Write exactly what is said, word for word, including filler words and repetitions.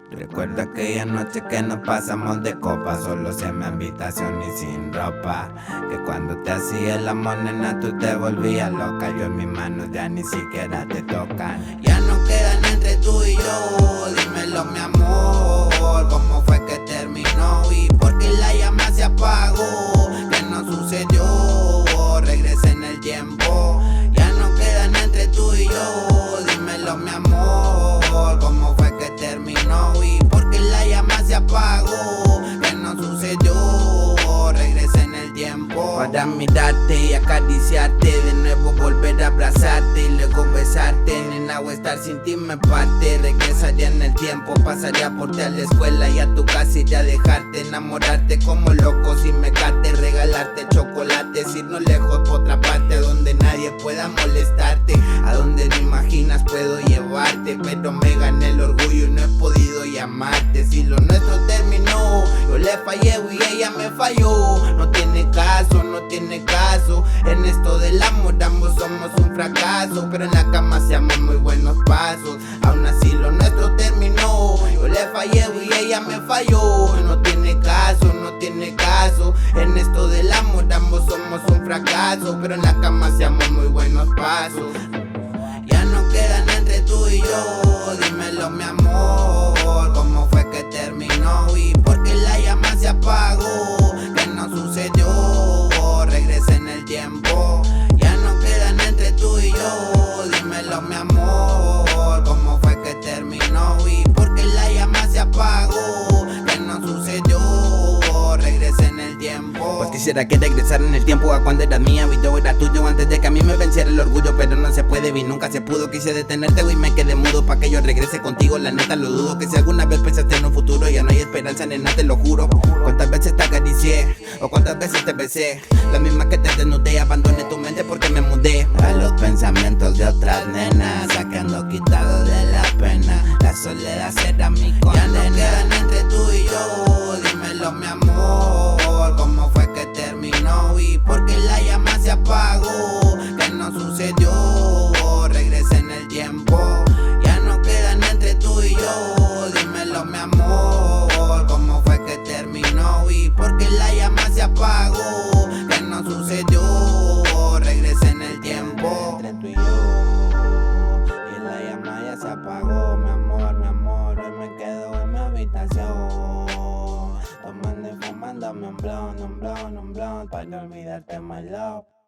Recuerdo aquella noche que nos pasamos de copa, solos en mi habitación y sin ropa. Que cuando te hacía el amor, nena, tú te volvías loca. Yo en mis manos ya ni siquiera te tocan. Ya no quedan entre tú y yo, dímelo mi amor, ¿cómo fue que terminó? ¿Y por qué la llama se apagó? ¿Qué no sucedió? Regresa en el tiempo. Ya no quedan entre tú y yo, dímelo mi amor, ¿cómo fue que terminó? ¿Y por qué la llama se apagó? ¿Qué no sucedió? Regresa en el tiempo. Para mirarte y acariciarte, de nuevo volver a abrazarte y luego besarte. Nena, o estar sin ti me parte. Regresaría en el tiempo, pasaría por ti a la escuela y a tu casa y a dejarte, enamorarte como loco sin mecate, regalarte chocolates, irnos lejos por otra parte donde nadie pueda molestarte, a donde no imaginas puedo llevarte, pero me gané el orgullo y no he podido llamarte. Si lo nuestro terminó, yo le fallé y ella me falló. No tiene caso, no tiene caso, en esto del amor ambos somos un fracaso, pero en la cama hacíamos muy buenos pasos. Aún así lo nuestro terminó, yo le fallé y ella me falló. No tiene caso, no tiene caso, en esto del amor ambos somos un fracaso, pero en la cama hacíamos muy buenos pasos. Ya no quedan entre tú y yo, dímelo mi amor, ¿cómo fue que terminó? ¿Y por qué la llama se apagó? ¿Qué no sucedió? Regresa en el tiempo. Ya no quedan entre tú y yo, dímelo mi amor, ¿cómo fue que terminó? ¿Y por qué la llama se apagó? ¿Qué no sucedió? Regresa en el tiempo. Pues quisiera que regresara en el tiempo a cuando eras mía y yo era tuyo, antes de que a mí me venciera el orgullo, pero no se puede y nunca se pudo. Quise detenerte y me quedé mudo pa' que yo regrese contigo, la neta lo dudo. Que si alguna vez pensaste en un futuro, ya no hay esperanza, nena, te lo juro. Cuántas veces te acaricié o cuántas veces te besé, la misma que te desnudé, abandoné tu mente porque me mudé a los pensamientos de otras nenas, sacando quitado de la pena, la soledad será mi condena. Ya no quedan entre tú y yo, dímelo mi amor, ¿cómo fue que terminó? ¿Y por qué la llama se apagó? ¿Qué no sucedió? Regresa en el tiempo. Ya no quedan entre tú y yo, dímelo mi amor, ¿cómo fue que terminó? ¿Y por qué la llama se apagó? ¿Qué no sucedió? Regresa en el tiempo. Entre tú y yo, y la llama ya se apagó, mi amor, mi amor, hoy me quedo en mi habitación, tomando y fumándome un blunt, un blunt, un blunt, para no olvidarte, my love.